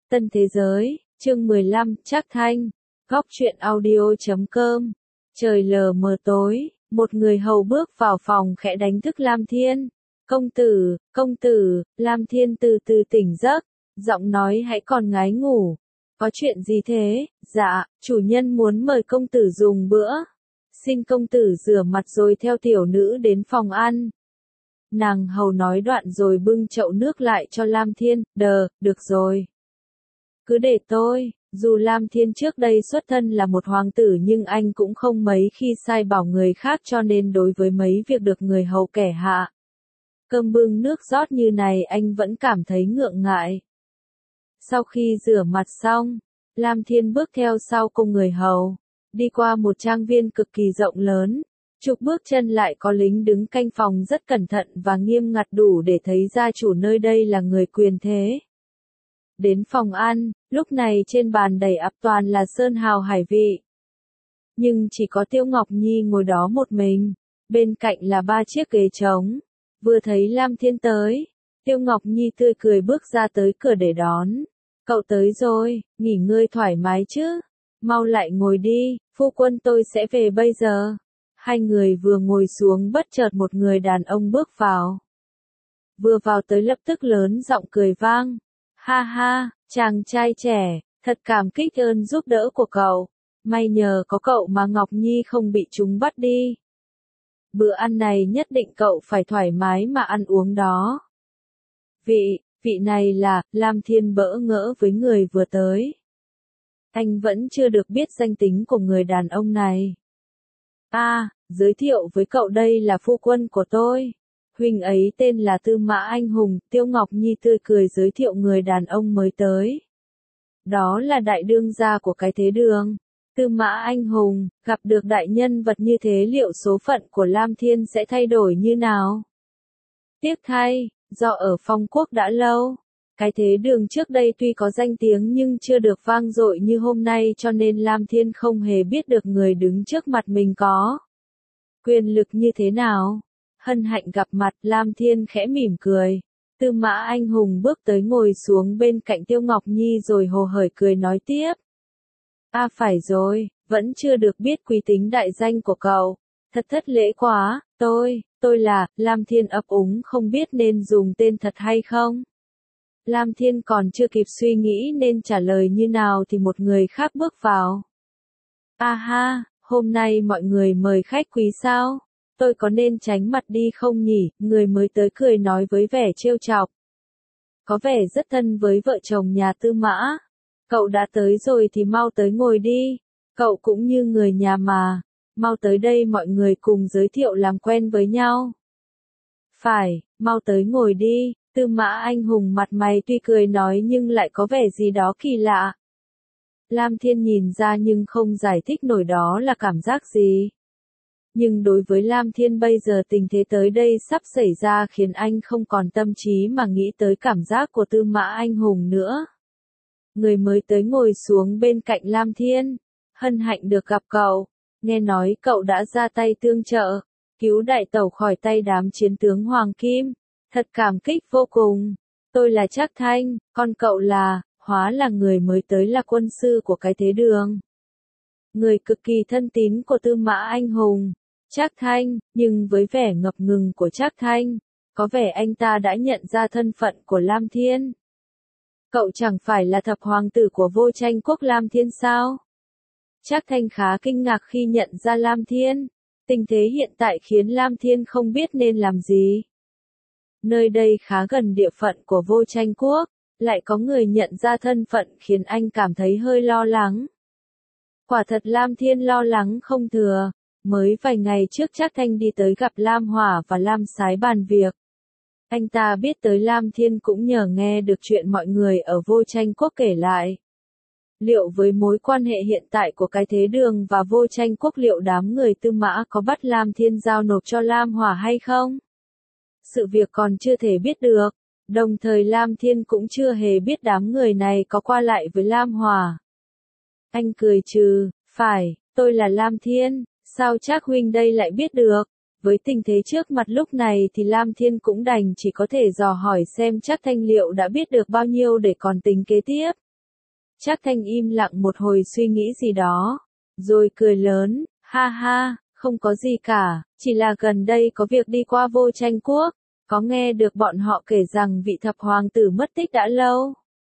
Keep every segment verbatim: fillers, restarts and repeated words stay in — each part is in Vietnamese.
Tân Thế Giới, chương mười lăm, Trác Thanh, góc truyện audio chấm com. Trời lờ mờ tối, một người hầu bước vào phòng khẽ đánh thức Lam Thiên. Công tử, công tử, Lam Thiên từ từ tỉnh giấc, giọng nói hãy còn ngái ngủ. Có chuyện gì thế? Dạ, chủ nhân muốn mời công tử dùng bữa. Xin công tử rửa mặt rồi theo tiểu nữ đến phòng ăn. Nàng hầu nói đoạn rồi bưng chậu nước lại cho Lam Thiên, đờ, được rồi. Cứ để tôi, dù Lam Thiên trước đây xuất thân là một hoàng tử nhưng anh cũng không mấy khi sai bảo người khác cho nên đối với mấy việc được người hầu kẻ hạ. Cơm bưng nước rót như này anh vẫn cảm thấy ngượng ngại. Sau khi rửa mặt xong, Lam Thiên bước theo sau cùng người hầu, đi qua một trang viên cực kỳ rộng lớn. Chục bước chân lại có lính đứng canh phòng rất cẩn thận và nghiêm ngặt đủ để thấy gia chủ nơi đây là người quyền thế. Đến phòng ăn, lúc này trên bàn đầy ắp toàn là sơn hào hải vị. Nhưng chỉ có Tiêu Ngọc Nhi ngồi đó một mình, bên cạnh là ba chiếc ghế trống. Vừa thấy Lam Thiên tới, Tiêu Ngọc Nhi tươi cười bước ra tới cửa để đón. Cậu tới rồi, nghỉ ngơi thoải mái chứ, mau lại ngồi đi, phu quân tôi sẽ về bây giờ. Hai người vừa ngồi xuống bất chợt một người đàn ông bước vào. Vừa vào tới lập tức lớn giọng cười vang. Ha ha, chàng trai trẻ, thật cảm kích ơn giúp đỡ của cậu. May nhờ có cậu mà Ngọc Nhi không bị chúng bắt đi. Bữa ăn này nhất định cậu phải thoải mái mà ăn uống đó. Vị, vị này là, Lam Thiên bỡ ngỡ với người vừa tới. Anh vẫn chưa được biết danh tính của người đàn ông này. À, giới thiệu với cậu đây là phu quân của tôi. Huynh ấy tên là Tư Mã Anh Hùng, Tiêu Ngọc Nhi tươi cười giới thiệu người đàn ông mới tới. Đó là đại đương gia của cái thế đường. Tư Mã Anh Hùng, gặp được đại nhân vật như thế liệu số phận của Lam Thiên sẽ thay đổi như nào? Tiếc thay, do ở phong quốc đã lâu. Cái thế đường trước đây tuy có danh tiếng nhưng chưa được vang dội như hôm nay cho nên Lam Thiên không hề biết được người đứng trước mặt mình có quyền lực như thế nào. Hân hạnh gặp mặt, Lam Thiên khẽ mỉm cười. Tư Mã Anh Hùng bước tới ngồi xuống bên cạnh Tiêu Ngọc Nhi rồi hồ hởi cười nói tiếp. À phải rồi, vẫn chưa được biết quý tính đại danh của cậu. Thật thất lễ quá, tôi, tôi là, Lam Thiên ấp úng không biết nên dùng tên thật hay không. Lam Thiên còn chưa kịp suy nghĩ nên trả lời như nào thì một người khác bước vào. À ha, hôm nay mọi người mời khách quý sao? Tôi có nên tránh mặt đi không nhỉ? Người mới tới cười nói với vẻ trêu chọc. Có vẻ rất thân với vợ chồng nhà Tư Mã. Cậu đã tới rồi thì mau tới ngồi đi. Cậu cũng như người nhà mà. Mau tới đây mọi người cùng giới thiệu làm quen với nhau. Phải, mau tới ngồi đi. Tư Mã Anh Hùng mặt mày tuy cười nói nhưng lại có vẻ gì đó kỳ lạ. Lam Thiên nhìn ra nhưng không giải thích nổi đó là cảm giác gì. Nhưng đối với Lam Thiên bây giờ tình thế tới đây sắp xảy ra khiến anh không còn tâm trí mà nghĩ tới cảm giác của Tư Mã Anh Hùng nữa. Người mới tới ngồi xuống bên cạnh Lam Thiên. Hân hạnh được gặp cậu. Nghe nói cậu đã ra tay tương trợ, cứu đại tẩu khỏi tay đám chiến tướng Hoàng Kim. Thật cảm kích vô cùng. Tôi là Trác Thanh, còn cậu là, hóa là người mới tới là quân sư của cái thế đường. Người cực kỳ thân tín của Tư Mã Anh Hùng. Trác Thanh, nhưng với vẻ ngập ngừng của Trác Thanh, có vẻ anh ta đã nhận ra thân phận của Lam Thiên. Cậu chẳng phải là thập hoàng tử của Vô Tranh quốc Lam Thiên sao? Trác Thanh khá kinh ngạc khi nhận ra Lam Thiên. Tình thế hiện tại khiến Lam Thiên không biết nên làm gì. Nơi đây khá gần địa phận của Vô Tranh quốc, lại có người nhận ra thân phận khiến anh cảm thấy hơi lo lắng. Quả thật Lam Thiên lo lắng không thừa. Mới vài ngày trước Trác Thanh đi tới gặp Lam Hỏa và Lam Sái bàn việc. Anh ta biết tới Lam Thiên cũng nhờ nghe được chuyện mọi người ở Vô Tranh quốc kể lại. Liệu với mối quan hệ hiện tại của cái thế đường và Vô Tranh quốc liệu đám người Tư Mã có bắt Lam Thiên giao nộp cho Lam Hỏa hay không? Sự việc còn chưa thể biết được, đồng thời Lam Thiên cũng chưa hề biết đám người này có qua lại với Lam Hỏa. Anh cười trừ, phải, tôi là Lam Thiên. Sao Trác huynh đây lại biết được? Với tình thế trước mặt lúc này thì Lam Thiên cũng đành chỉ có thể dò hỏi xem Trác Thanh liệu đã biết được bao nhiêu để còn tính kế tiếp. Trác Thanh im lặng một hồi suy nghĩ gì đó, rồi cười lớn, ha ha, không có gì cả, chỉ là gần đây có việc đi qua Vô Tranh Quốc, có nghe được bọn họ kể rằng vị thập hoàng tử mất tích đã lâu.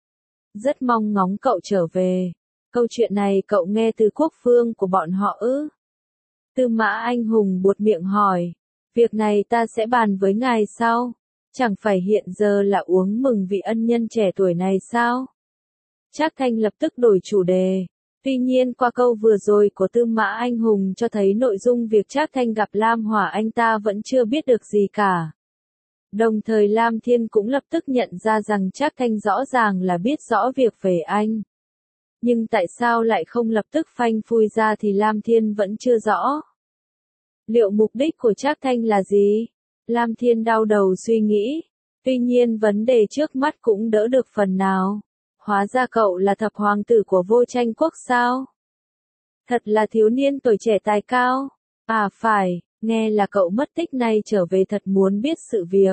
Rất mong ngóng cậu trở về. Câu chuyện này cậu nghe từ quốc phương của bọn họ ư? Tư Mã Anh Hùng buột miệng hỏi. Việc này ta sẽ bàn với ngài sau. Chẳng phải hiện giờ là uống mừng vị ân nhân trẻ tuổi này sao? Trác Thanh lập tức đổi chủ đề. Tuy nhiên qua câu vừa rồi của Tư Mã Anh Hùng cho thấy nội dung việc Trác Thanh gặp Lam Hỏa anh ta vẫn chưa biết được gì cả. Đồng thời Lam Thiên cũng lập tức nhận ra rằng Trác Thanh rõ ràng là biết rõ việc về anh. Nhưng tại sao lại không lập tức phanh phui ra thì Lam Thiên vẫn chưa rõ. Liệu mục đích của Trác Thanh là gì? Lam Thiên đau đầu suy nghĩ. Tuy nhiên vấn đề trước mắt cũng đỡ được phần nào. Hóa ra cậu là thập hoàng tử của Vô Tranh Quốc sao? Thật là thiếu niên tuổi trẻ tài cao. À phải, nghe là cậu mất tích nay trở về thật muốn biết sự việc.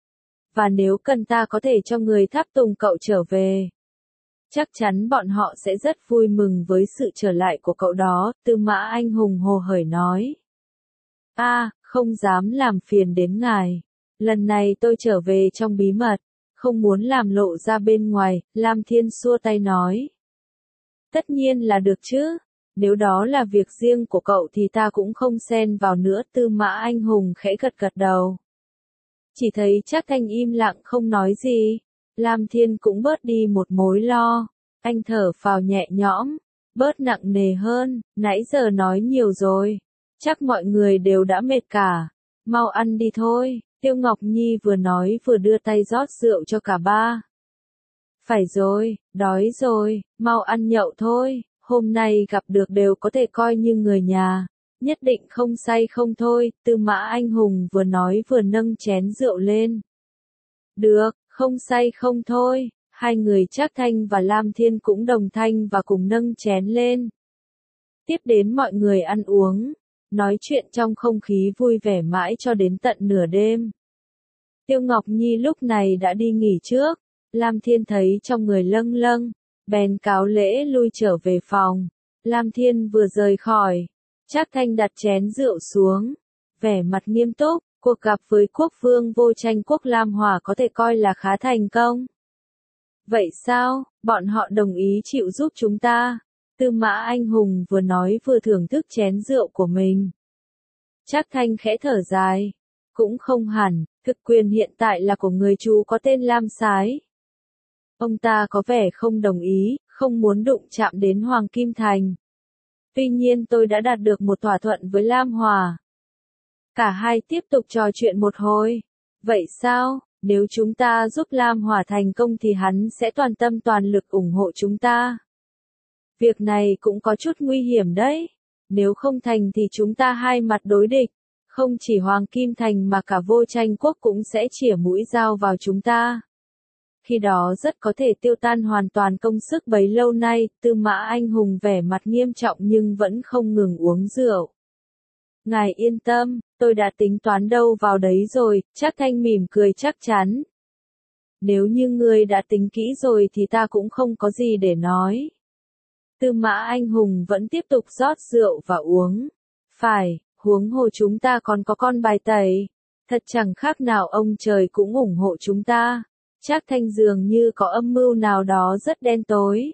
Và nếu cần ta có thể cho người tháp tùng cậu trở về. Chắc chắn bọn họ sẽ rất vui mừng với sự trở lại của cậu đó, Tư Mã Anh Hùng hồ hởi nói. A, à, không dám làm phiền đến ngài. Lần này tôi trở về trong bí mật, không muốn làm lộ ra bên ngoài, Lam Thiên xua tay nói. Tất nhiên là được chứ, nếu đó là việc riêng của cậu thì ta cũng không xen vào nữa, Tư Mã Anh Hùng khẽ gật gật đầu. Chỉ thấy Trác Thanh im lặng không nói gì. Lam Thiên cũng bớt đi một mối lo. Anh thở phào nhẹ nhõm, bớt nặng nề hơn, nãy giờ nói nhiều rồi. Chắc mọi người đều đã mệt cả. Mau ăn đi thôi, Tiêu Ngọc Nhi vừa nói vừa đưa tay rót rượu cho cả ba. Phải rồi, đói rồi, mau ăn nhậu thôi, hôm nay gặp được đều có thể coi như người nhà. Nhất định không say không thôi, Tư Mã Anh Hùng vừa nói vừa nâng chén rượu lên. Được, không say không thôi, hai người Trác Thanh và Lam Thiên cũng đồng thanh và cùng nâng chén lên. Tiếp đến mọi người ăn uống, nói chuyện trong không khí vui vẻ mãi cho đến tận nửa đêm. Tiêu Ngọc Nhi lúc này đã đi nghỉ trước, Lam Thiên thấy trong người lâng lâng, bèn cáo lễ lui trở về phòng. Lam Thiên vừa rời khỏi, Trác Thanh đặt chén rượu xuống, vẻ mặt nghiêm túc, cuộc gặp với quốc vương Vô Tranh Quốc Lam Hỏa có thể coi là khá thành công. Vậy sao, bọn họ đồng ý chịu giúp chúng ta? Tư Mã Anh Hùng vừa nói vừa thưởng thức chén rượu của mình. Trác Thanh khẽ thở dài. Cũng không hẳn, thực quyền hiện tại là của người chú có tên Lam Sái. Ông ta có vẻ không đồng ý, không muốn đụng chạm đến Hoàng Kim Thành. Tuy nhiên tôi đã đạt được một thỏa thuận với Lam Hòa. Cả hai tiếp tục trò chuyện một hồi. Vậy sao, nếu chúng ta giúp Lam Hòa thành công thì hắn sẽ toàn tâm toàn lực ủng hộ chúng ta. Việc này cũng có chút nguy hiểm đấy. Nếu không thành thì chúng ta hai mặt đối địch. Không chỉ Hoàng Kim Thành mà cả Vô Tranh Quốc cũng sẽ chĩa mũi dao vào chúng ta. Khi đó rất có thể tiêu tan hoàn toàn công sức bấy lâu nay, Tư Mã Anh Hùng vẻ mặt nghiêm trọng nhưng vẫn không ngừng uống rượu. Ngài yên tâm, tôi đã tính toán đâu vào đấy rồi, Trác Thanh mỉm cười chắc chắn. Nếu như ngươi đã tính kỹ rồi thì ta cũng không có gì để nói. Tư Mã Anh Hùng vẫn tiếp tục rót rượu và uống. Phải, huống hồ chúng ta còn có con bài tẩy. Thật chẳng khác nào ông trời cũng ủng hộ chúng ta. Trác Thanh dường như có âm mưu nào đó rất đen tối.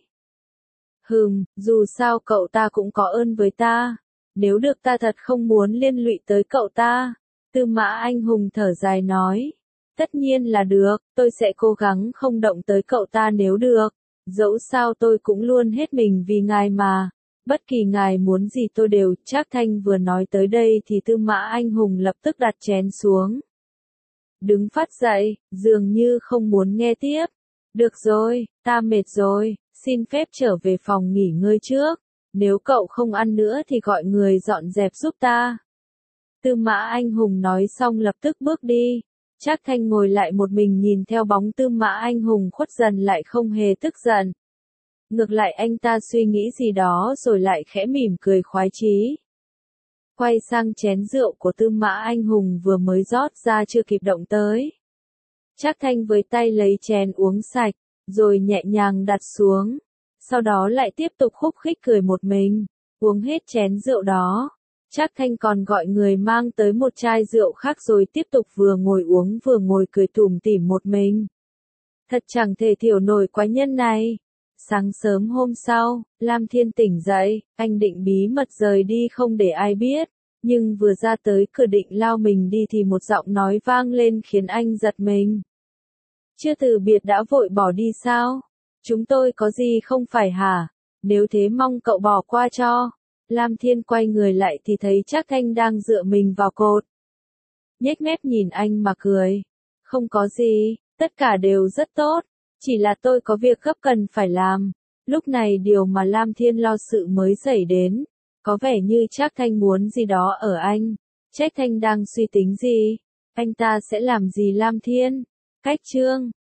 Hừm, dù sao cậu ta cũng có ơn với ta. Nếu được ta thật không muốn liên lụy tới cậu ta. Tư Mã Anh Hùng thở dài nói. Tất nhiên là được, tôi sẽ cố gắng không động tới cậu ta nếu được. Dẫu sao tôi cũng luôn hết mình vì ngài mà. Bất kỳ ngài muốn gì tôi đều. Trác Thanh vừa nói tới đây thì Tư Mã Anh Hùng lập tức đặt chén xuống. Đứng phát dậy, dường như không muốn nghe tiếp. Được rồi, ta mệt rồi, xin phép trở về phòng nghỉ ngơi trước. Nếu cậu không ăn nữa thì gọi người dọn dẹp giúp ta. Tư Mã Anh Hùng nói xong lập tức bước đi. Trác Thanh ngồi lại một mình nhìn theo bóng Tư Mã Anh Hùng khuất dần lại không hề tức giận. Ngược lại anh ta suy nghĩ gì đó rồi lại khẽ mỉm cười khoái chí. Quay sang chén rượu của Tư Mã Anh Hùng vừa mới rót ra chưa kịp động tới. Trác Thanh với tay lấy chén uống sạch, rồi nhẹ nhàng đặt xuống. sau đó lại tiếp tục khúc khích cười một mình, uống hết chén rượu đó. Trác Thanh còn gọi người mang tới một chai rượu khác rồi tiếp tục vừa ngồi uống vừa ngồi cười tủm tỉm một mình. Thật chẳng thể hiểu nổi quái nhân này. Sáng sớm hôm sau, Lam Thiên tỉnh dậy, anh định bí mật rời đi không để ai biết, nhưng vừa ra tới cửa định lao mình đi thì một giọng nói vang lên khiến anh giật mình. Chưa từ biệt đã vội bỏ đi sao? Chúng tôi có gì không phải hả? Nếu thế mong cậu bỏ qua cho. Lam Thiên quay người lại thì thấy Trác Thanh đang dựa mình vào cột. Nhếch mép nhìn anh mà cười. Không có gì, tất cả đều rất tốt. Chỉ là tôi có việc gấp cần phải làm. Lúc này điều mà Lam Thiên lo sự mới xảy đến. Có vẻ như Trác Thanh muốn gì đó ở anh. Trác Thanh đang suy tính gì? Anh ta sẽ làm gì Lam Thiên? Cách chương